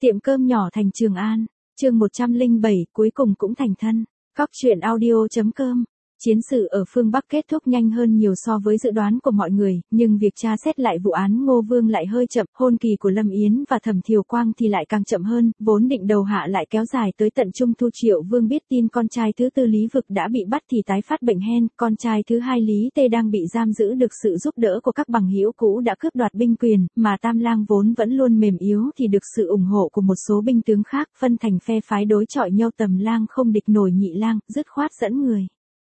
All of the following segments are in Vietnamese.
Tiệm cơm nhỏ thành Trường An, chương 107 cuối cùng cũng thành thân. Góc truyện audio.com. Chiến sự ở phương Bắc kết thúc nhanh hơn nhiều so với dự đoán của mọi người, nhưng việc tra xét lại vụ án Ngô Vương lại hơi chậm, hôn kỳ của Lâm Yến và Thẩm Thiều Quang thì lại càng chậm hơn, vốn định đầu hạ lại kéo dài tới tận Trung Thu. Triệu Vương biết tin con trai thứ tư Lý Vực đã bị bắt thì tái phát bệnh hen, con trai thứ hai Lý Tê đang bị giam giữ được sự giúp đỡ của các bằng hữu cũ đã cướp đoạt binh quyền, mà Tam Lang vốn vẫn luôn mềm yếu thì được sự ủng hộ của một số binh tướng khác, phân thành phe phái đối chọi nhau. Tầm Lang không địch nổi Nhị Lang, dứt khoát dẫn người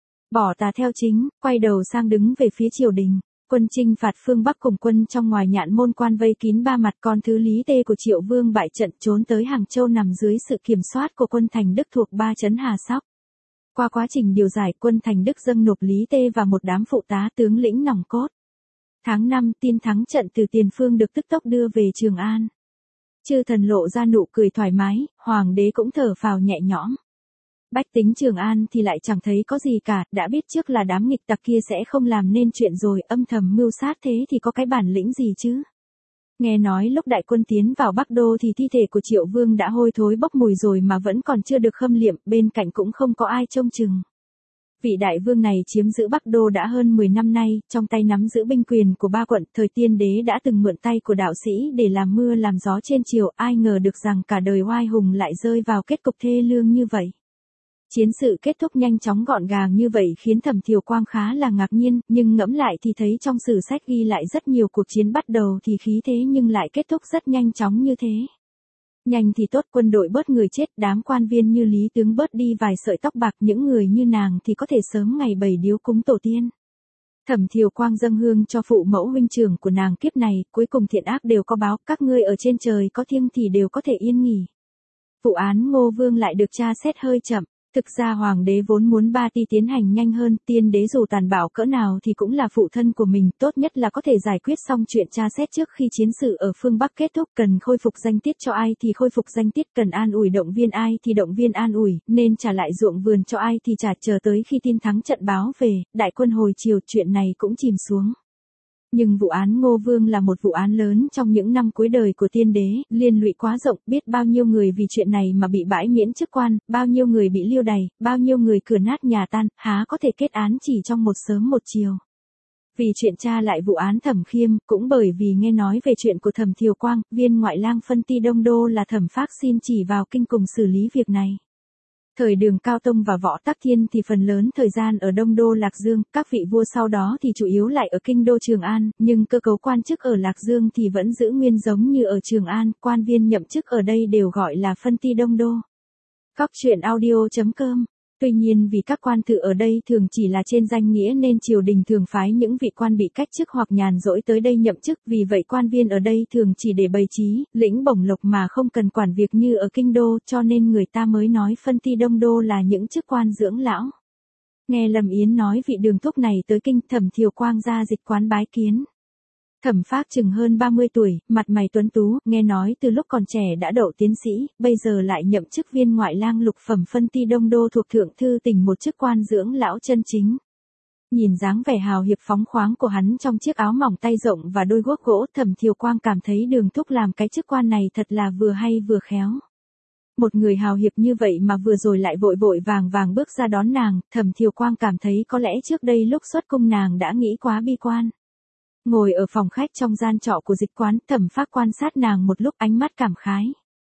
bỏ tà theo chính, quay đầu sang đứng về phía triều đình. Quân chinh phạt phương Bắc cùng quân trong ngoài Nhạn Môn Quan vây kín ba mặt. Con thứ Lý Tê của Triệu Vương bại trận trốn tới Hàng Châu nằm dưới sự kiểm soát của quân Thành Đức thuộc ba trấn Hà Sóc. Qua quá trình điều giải, quân Thành Đức dâng nộp Lý Tê và một đám phụ tá tướng lĩnh nòng cốt. Tháng 5, tin thắng trận từ Tiền Phương được tức tốc đưa về Trường An. Chư thần lộ ra nụ cười thoải mái, hoàng đế cũng thở phào nhẹ nhõm. Bách tính Trường An thì lại chẳng thấy có gì cả, đã biết trước là đám nghịch tặc kia sẽ không làm nên chuyện rồi, âm thầm mưu sát thế thì có cái bản lĩnh gì chứ. Nghe nói lúc đại quân tiến vào Bắc Đô thì thi thể của Triệu Vương đã hôi thối bốc mùi rồi mà vẫn còn chưa được khâm liệm, bên cạnh cũng không có ai trông chừng. Vị đại vương này chiếm giữ Bắc Đô đã hơn 10 năm nay, trong tay nắm giữ binh quyền của ba quận. Thời Tiên Đế đã từng mượn tay của đạo sĩ để làm mưa làm gió trên triều, ai ngờ được rằng cả đời oai hùng lại rơi vào kết cục thê lương như vậy. Chiến sự kết thúc nhanh chóng gọn gàng như vậy khiến Thẩm Thiều Quang khá là ngạc nhiên, nhưng ngẫm lại thì thấy trong sử sách ghi lại rất nhiều cuộc chiến bắt đầu thì khí thế nhưng lại kết thúc rất nhanh chóng như thế. Nhanh thì tốt, quân đội bớt người chết, đám quan viên như Lý Tướng bớt đi vài sợi tóc bạc, những người như nàng thì có thể sớm ngày bày điếu cúng tổ tiên. Thẩm Thiều Quang dâng hương cho phụ mẫu huynh trưởng của nàng kiếp này, cuối cùng thiện ác đều có báo, các ngươi ở trên trời có thiêng thì đều có thể yên nghỉ. Vụ án Ngô Vương lại được tra xét hơi chậm. Thực ra hoàng đế vốn muốn Ba Ti tiến hành nhanh hơn, Tiên Đế dù tàn bạo cỡ nào thì cũng là phụ thân của mình, tốt nhất là có thể giải quyết xong chuyện tra xét trước khi chiến sự ở phương Bắc kết thúc. Cần khôi phục danh tiết cho ai thì khôi phục danh tiết, cần an ủi động viên ai thì động viên an ủi, nên trả lại ruộng vườn cho ai thì trả, chờ tới khi tin thắng trận báo về, đại quân hồi chiều, chuyện này cũng chìm xuống. Nhưng vụ án Ngô Vương là một vụ án lớn trong những năm cuối đời của Tiên Đế, liên lụy quá rộng, biết bao nhiêu người vì chuyện này mà bị bãi miễn chức quan, bao nhiêu người bị liêu đày, bao nhiêu người cửa nát nhà tan, há có thể kết án chỉ trong một sớm một chiều. Vì chuyện tra lại vụ án Thẩm Khiêm, cũng bởi vì nghe nói về chuyện của Thẩm Thiều Quang, viên ngoại lang phân ti Đông Đô là Thẩm Phác xin chỉ vào kinh cùng xử lý việc này. Thời Đường Cao Tông và Võ Tắc Thiên thì phần lớn thời gian ở Đông Đô Lạc Dương, các vị vua sau đó thì chủ yếu lại ở kinh đô Trường An, nhưng cơ cấu quan chức ở Lạc Dương thì vẫn giữ nguyên giống như ở Trường An, quan viên nhậm chức ở đây đều gọi là phân ti Đông Đô. Góc truyện audio.com. Tuy nhiên vì các quan thự ở đây thường chỉ là trên danh nghĩa nên triều đình thường phái những vị quan bị cách chức hoặc nhàn rỗi tới đây nhậm chức, vì vậy quan viên ở đây thường chỉ để bày trí, lĩnh bổng lộc mà không cần quản việc như ở kinh đô, cho nên người ta mới nói phân ti Đông Đô là những chức quan dưỡng lão. Nghe Lâm Yến nói vị đường thúc này tới kinh, Thẩm Thiều Quang ra dịch quán bái kiến. Thẩm Phác chừng hơn 30 tuổi, mặt mày tuấn tú, nghe nói từ lúc còn trẻ đã đậu tiến sĩ, bây giờ lại nhậm chức viên ngoại lang lục phẩm phân ti Đông Đô thuộc Thượng Thư Tỉnh, một chức quan dưỡng lão chân chính. Nhìn dáng vẻ hào hiệp phóng khoáng của hắn trong chiếc áo mỏng tay rộng và đôi guốc gỗ, Thẩm Thiều Quang cảm thấy đường thúc làm cái chức quan này thật là vừa hay vừa khéo. Một người hào hiệp như vậy mà vừa rồi lại vội vội vàng vàng bước ra đón nàng, Thẩm Thiều Quang cảm thấy có lẽ trước đây lúc xuất cung nàng đã nghĩ quá bi quan. Ngồi ở phòng khách trong gian trọ của dịch quán, Thẩm Phác quan sát nàng một lúc, ánh mắt cảm khái.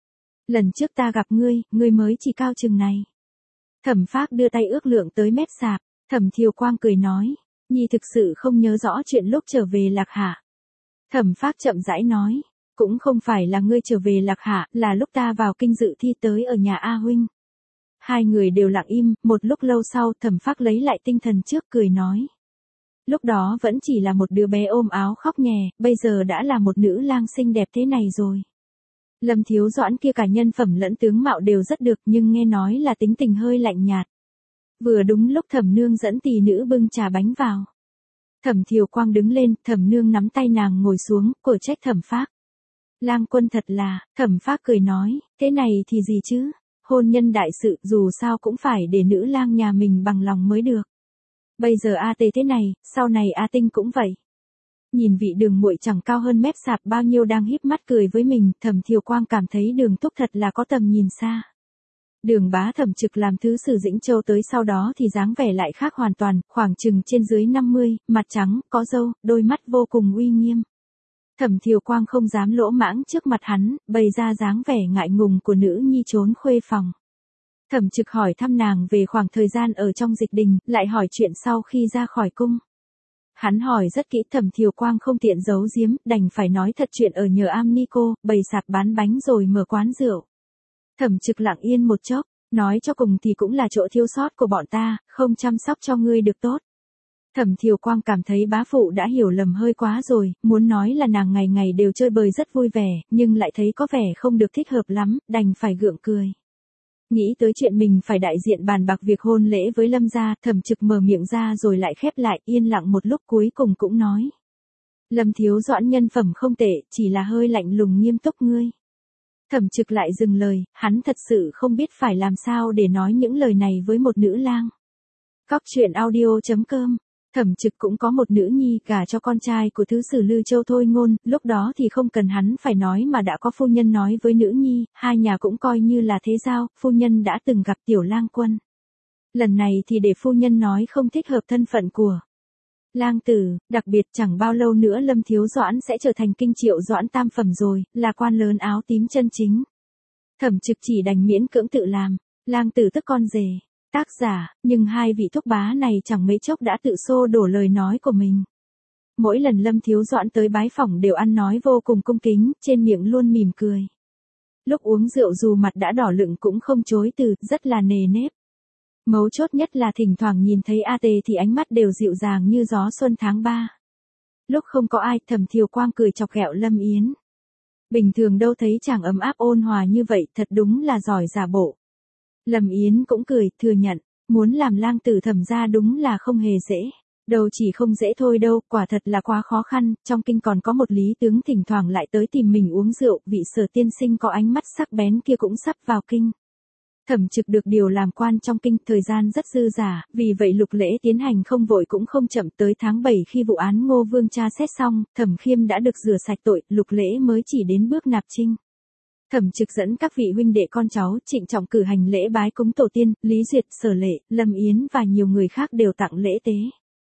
Lần trước ta gặp ngươi mới chỉ cao chừng này. Thẩm Phác đưa tay ước lượng tới mép sạp, Thẩm Thiều Quang cười nói, nhi thực sự không nhớ rõ chuyện lúc trở về Lạc Hạ. Thẩm Phác chậm rãi nói, cũng không phải là ngươi trở về Lạc Hạ, là lúc ta vào kinh dự thi tới ở nhà A huynh. Hai người đều lặng im, một lúc lâu sau Thẩm Phác lấy lại tinh thần trước cười nói. Lúc đó vẫn chỉ là một đứa bé ôm áo khóc nhè, bây giờ đã là một nữ lang xinh đẹp thế này rồi. Lâm Thiếu Doãn kia cả nhân phẩm lẫn tướng mạo đều rất được, nhưng nghe nói là tính tình hơi lạnh nhạt. Vừa đúng lúc Thẩm nương dẫn tỳ nữ bưng trà bánh vào. Thẩm Thiều Quang đứng lên, Thẩm nương nắm tay nàng ngồi xuống, cổ trách Thẩm Phác. Lang quân thật là, Thẩm Phác cười nói, thế này thì gì chứ, hôn nhân đại sự dù sao cũng phải để nữ lang nhà mình bằng lòng mới được. Bây giờ A Tê thế này, sau này A Tinh cũng vậy. Nhìn vị Đường muội chẳng cao hơn mép sạp bao nhiêu đang híp mắt cười với mình, Thẩm Thiều Quang cảm thấy Đường Thúc thật là có tầm nhìn xa. Đường bá Thẩm Trực làm thứ sử Dĩnh Châu tới sau đó thì dáng vẻ lại khác hoàn toàn, khoảng chừng trên dưới 50, mặt trắng, có râu, đôi mắt vô cùng uy nghiêm. Thẩm Thiều Quang không dám lỗ mãng trước mặt hắn, bày ra dáng vẻ ngại ngùng của nữ nhi trốn khuê phòng. Thẩm Trực hỏi thăm nàng về khoảng thời gian ở trong dịch đình, lại hỏi chuyện sau khi ra khỏi cung. Hắn hỏi rất kỹ, Thẩm Thiều Quang không tiện giấu giếm, đành phải nói thật chuyện ở nhờ am ni cô, bày sạp bán bánh rồi mở quán rượu. Thẩm Trực lặng yên một chốc, nói cho cùng thì cũng là chỗ thiếu sót của bọn ta, không chăm sóc cho ngươi được tốt. Thẩm Thiều Quang cảm thấy bá phụ đã hiểu lầm hơi quá rồi, muốn nói là nàng ngày ngày đều chơi bời rất vui vẻ, nhưng lại thấy có vẻ không được thích hợp lắm, đành phải gượng cười. Nghĩ tới chuyện mình phải đại diện bàn bạc việc hôn lễ với Lâm gia, Thẩm Trực mở miệng ra rồi lại khép lại, yên lặng một lúc cuối cùng cũng nói. Lâm thiếu doãn nhân phẩm không tệ, chỉ là hơi lạnh lùng nghiêm túc ngươi. Thẩm Trực lại dừng lời, hắn thật sự không biết phải làm sao để nói những lời này với một nữ lang. Cóc truyện audio.com. Thẩm Trực cũng có một nữ nhi gả cho con trai của thứ sử Lư Châu Thôi Ngôn, lúc đó thì không cần hắn phải nói mà đã có phu nhân nói với nữ nhi, hai nhà cũng coi như là thế giao, phu nhân đã từng gặp Tiểu Lang Quân. Lần này thì để phu nhân nói không thích hợp thân phận của Lang tử, đặc biệt chẳng bao lâu nữa Lâm Thiếu Doãn sẽ trở thành kinh triệu doãn tam phẩm rồi, là quan lớn áo tím chân chính. Thẩm Trực chỉ đành miễn cưỡng tự làm, Lang tử tức con rể. Tác giả, nhưng hai vị thúc bá này chẳng mấy chốc đã tự xô đổ lời nói của mình. Mỗi lần Lâm Thiếu Doãn tới bái phỏng đều ăn nói vô cùng cung kính, trên miệng luôn mỉm cười. Lúc uống rượu dù mặt đã đỏ lựng cũng không chối từ, rất là nề nếp. Mấu chốt nhất là thỉnh thoảng nhìn thấy A Tề thì ánh mắt đều dịu dàng như gió xuân tháng 3. Lúc không có ai, Thẩm Thiều Quang cười chọc ghẹo Lâm Yến. Bình thường đâu thấy chàng ấm áp ôn hòa như vậy, thật đúng là giỏi giả bộ. Lâm Yến cũng cười, thừa nhận, muốn làm lang tử Thẩm gia đúng là không hề dễ. Đâu chỉ không dễ thôi đâu, quả thật là quá khó khăn, trong kinh còn có một lý tướng thỉnh thoảng lại tới tìm mình uống rượu, vị Sở tiên sinh có ánh mắt sắc bén kia cũng sắp vào kinh. Thẩm Trực được điều làm quan trong kinh, thời gian rất dư dả, vì vậy lục lễ tiến hành không vội cũng không chậm, tới tháng 7 khi vụ án Ngô Vương tra xét xong, Thẩm Khiêm đã được rửa sạch tội, lục lễ mới chỉ đến bước nạp trinh. Thẩm Trực dẫn các vị huynh đệ con cháu trịnh trọng cử hành lễ bái cúng tổ tiên, Lý Duyệt, Sở Lệ, Lâm Yến và nhiều người khác đều tặng lễ tế.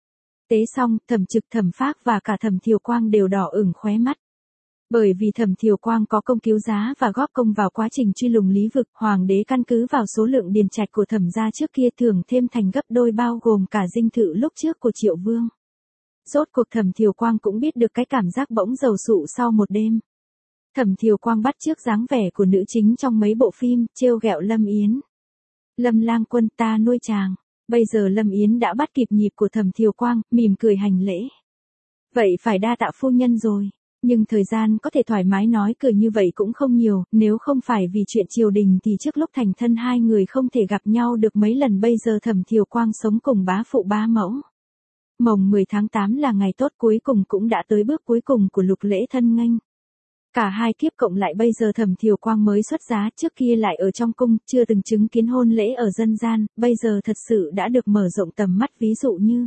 Tế xong, Thẩm Trực, Thẩm Phác và cả Thẩm Thiều Quang đều đỏ ửng khóe mắt. Bởi vì Thẩm Thiều Quang có công cứu giá và góp công vào quá trình truy lùng Lý Vực, hoàng đế căn cứ vào số lượng điền trạch của Thẩm gia trước kia thưởng thêm thành gấp đôi, bao gồm cả dinh thự lúc trước của Triệu Vương. Rốt cuộc Thẩm Thiều Quang cũng biết được cái cảm giác bỗng dầu sụ sau một đêm. Thẩm Thiều Quang bắt chước dáng vẻ của nữ chính trong mấy bộ phim, trêu ghẹo Lâm Yến. Lâm lang quân, ta nuôi chàng. Bây giờ Lâm Yến đã bắt kịp nhịp của Thẩm Thiều Quang, mỉm cười hành lễ. Vậy phải đa tạ phu nhân rồi. Nhưng thời gian có thể thoải mái nói cười như vậy cũng không nhiều, nếu không phải vì chuyện triều đình thì trước lúc thành thân hai người không thể gặp nhau được mấy lần. Bây giờ Thẩm Thiều Quang sống cùng bá phụ bá mẫu. Mồng 10 tháng 8 là ngày tốt, cuối cùng cũng đã tới bước cuối cùng của lục lễ thân nghênh. Cả hai kiếp cộng lại bây giờ Thẩm Thiều Quang mới xuất giá, trước kia lại ở trong cung, chưa từng chứng kiến hôn lễ ở dân gian, bây giờ thật sự đã được mở rộng tầm mắt, ví dụ như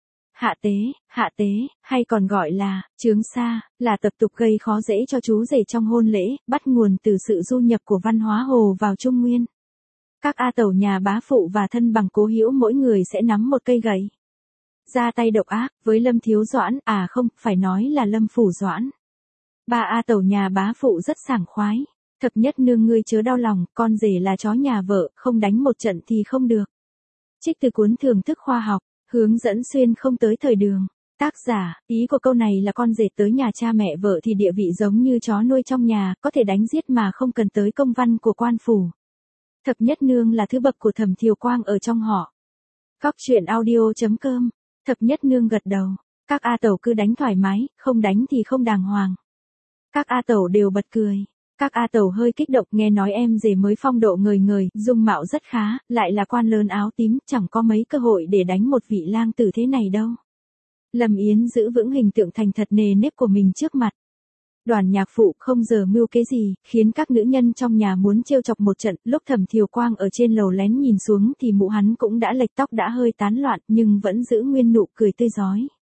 hạ tế, hay còn gọi là chướng xa, là tập tục gây khó dễ cho chú rể trong hôn lễ, bắt nguồn từ sự du nhập của văn hóa Hồ vào Trung Nguyên. Các A tẩu nhà bá phụ và thân bằng cố hữu mỗi người sẽ nắm một cây gậy, ra tay độc ác với Lâm Thiếu Doãn, không, phải nói là Lâm Phủ Doãn. Ba A tẩu nhà bá phụ rất sảng khoái. Thập nhất nương ngươi chớ đau lòng, con rể là chó nhà vợ, không đánh một trận thì không được. Trích từ cuốn Thưởng thức khoa học, hướng dẫn xuyên không tới thời đường. Tác giả, ý của câu này là con rể tới nhà cha mẹ vợ thì địa vị giống như chó nuôi trong nhà, có thể đánh giết mà không cần tới công văn của quan phủ. Thập nhất nương là thứ bậc của Thẩm Thiều Quang ở trong họ. Cóc truyện audio.com. Thập nhất nương gật đầu. Các A tẩu cứ đánh thoải mái, không đánh thì không đàng hoàng. Các A tẩu đều bật cười. Các A tẩu hơi kích động, nghe nói em rể mới phong độ ngời ngời, dung mạo rất khá, lại là quan lớn áo tím, chẳng có mấy cơ hội để đánh một vị lang tử thế này đâu. Lâm Yến giữ vững hình tượng thành thật nề nếp của mình trước mặt Đoàn nhạc phụ, không giờ mưu kế gì, khiến các nữ nhân trong nhà muốn trêu chọc một trận. Lúc Thẩm Thiều Quang ở trên lầu lén nhìn xuống thì mụ hắn cũng đã lệch, tóc đã hơi tán loạn, nhưng vẫn giữ nguyên nụ cười tươi rói.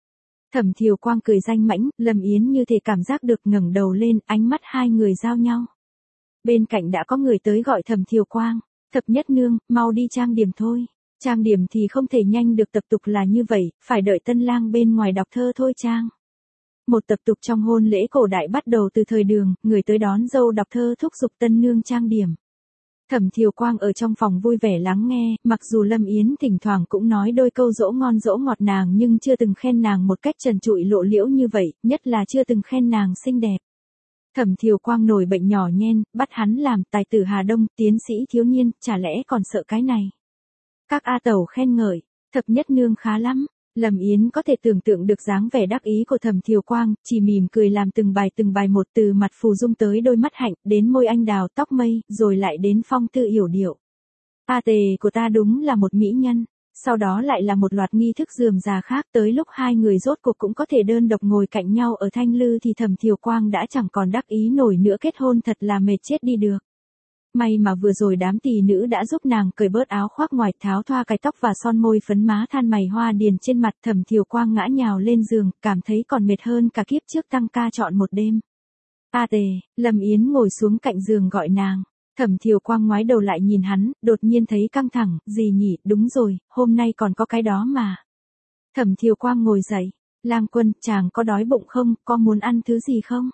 Thẩm Thiều Quang cười danh mãnh, Lâm Yến như thể cảm giác được ngẩng đầu lên, ánh mắt hai người giao nhau. Bên cạnh đã có người tới gọi Thẩm Thiều Quang, Thập Nhất Nương, mau đi trang điểm thôi. Trang điểm thì không thể nhanh được, tập tục là như vậy, phải đợi tân lang bên ngoài đọc thơ thôi trang. Một tập tục trong hôn lễ cổ đại bắt đầu từ thời Đường, người tới đón dâu đọc thơ thúc giục tân nương trang điểm. Thẩm Thiều Quang ở trong phòng vui vẻ lắng nghe, mặc dù Lâm Yến thỉnh thoảng cũng nói đôi câu dỗ ngon dỗ ngọt nàng nhưng chưa từng khen nàng một cách trần trụi lộ liễu như vậy, nhất là chưa từng khen nàng xinh đẹp. Thẩm Thiều Quang nổi bệnh nhỏ nhen, bắt hắn làm tài tử Hà Đông, tiến sĩ thiếu niên, chả lẽ còn sợ cái này. Các A Tẩu khen ngợi, Thập Nhất Nương khá lắm. Lâm Yến có thể tưởng tượng được dáng vẻ đắc ý của Thẩm Thiều Quang, chỉ mỉm cười làm từng bài một, từ mặt phù dung tới đôi mắt hạnh, đến môi anh đào tóc mây, rồi lại đến phong tư yểu điệu. A Tề của ta đúng là một mỹ nhân. Sau đó lại là một loạt nghi thức rườm rà khác, tới lúc hai người rốt cuộc cũng có thể đơn độc ngồi cạnh nhau ở thanh lư thì Thẩm Thiều Quang đã chẳng còn đắc ý nổi nữa, kết hôn thật là mệt chết đi được. May mà vừa rồi đám tỳ nữ đã giúp nàng cởi bớt áo khoác ngoài, tháo thoa cái tóc và son môi phấn má than mày hoa điền trên mặt. Thẩm Thiều Quang ngã nhào lên giường, cảm thấy còn mệt hơn cả kiếp trước tăng ca trọn một đêm. A Tề, Lâm Yến ngồi xuống cạnh giường gọi nàng. Thẩm Thiều Quang ngoái đầu lại nhìn hắn, đột nhiên thấy căng thẳng, gì nhỉ, đúng rồi, hôm nay còn có cái đó mà. Thẩm Thiều Quang ngồi dậy, Lang Quân, chàng có đói bụng không, có muốn ăn thứ gì không?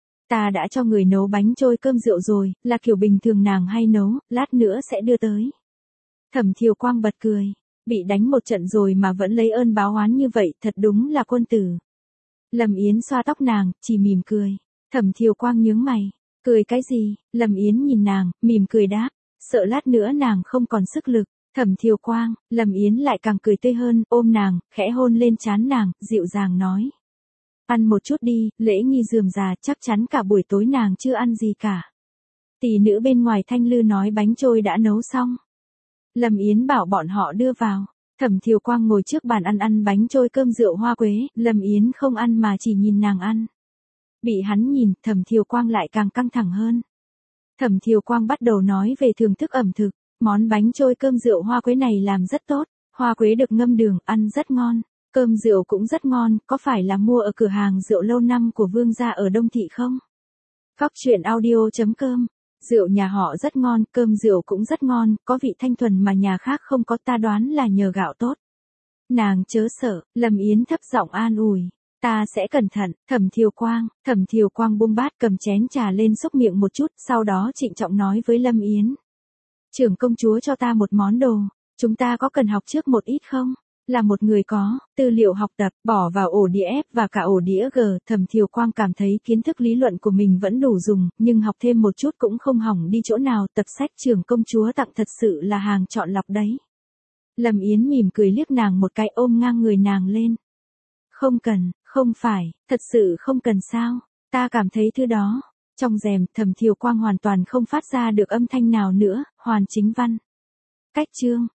Ta đã cho người nấu bánh trôi cơm rượu rồi, là kiểu bình thường nàng hay nấu, lát nữa sẽ đưa tới. Thẩm Thiều Quang bật cười, bị đánh một trận rồi mà vẫn lấy ơn báo oán như vậy, thật đúng là quân tử. Lâm Yến xoa tóc nàng, chỉ mỉm cười. Thẩm Thiều Quang nhướng mày, cười cái gì? Lâm Yến nhìn nàng, mỉm cười đáp, sợ lát nữa nàng không còn sức lực. Thẩm Thiều Quang, Lâm Yến lại càng cười tươi hơn, ôm nàng, khẽ hôn lên trán nàng, dịu dàng nói. Ăn một chút đi, lễ nghi rườm rà, chắc chắn cả buổi tối nàng chưa ăn gì cả. Tỷ nữ bên ngoài thanh lư nói bánh trôi đã nấu xong. Lâm Yến bảo bọn họ đưa vào. Thẩm Thiều Quang ngồi trước bàn ăn bánh trôi cơm rượu hoa quế, Lâm Yến không ăn mà chỉ nhìn nàng ăn. Bị hắn nhìn, Thẩm Thiều Quang lại càng căng thẳng hơn. Thẩm Thiều Quang bắt đầu nói về thưởng thức ẩm thực, món bánh trôi cơm rượu hoa quế này làm rất tốt, hoa quế được ngâm đường, ăn rất ngon. Cơm rượu cũng rất ngon, có phải là mua ở cửa hàng rượu lâu năm của Vương gia ở Đông Thị không? Cóc truyện audio.com. Rượu nhà họ rất ngon, cơm rượu cũng rất ngon, có vị thanh thuần mà nhà khác không có, ta đoán là nhờ gạo tốt. Nàng chớ sợ, Lâm Yến thấp giọng an ủi. Ta sẽ cẩn thận. Thẩm Thiều Quang buông bát cầm chén trà lên xúc miệng một chút, sau đó trịnh trọng nói với Lâm Yến. Trưởng công chúa cho ta một món đồ, chúng ta có cần học trước một ít không? Là một người có tư liệu học tập, bỏ vào ổ đĩa F và cả ổ đĩa G, Thẩm Thiều Quang cảm thấy kiến thức lý luận của mình vẫn đủ dùng, nhưng học thêm một chút cũng không hỏng đi chỗ nào, tập sách trưởng công chúa tặng thật sự là hàng chọn lọc đấy. Lâm Yến mỉm cười liếc nàng một cái, ôm ngang người nàng lên. Không cần, không phải, thật sự không cần sao, ta cảm thấy thứ đó. Trong rèm, Thẩm Thiều Quang hoàn toàn không phát ra được âm thanh nào nữa, hoàn chính văn. Cách chương.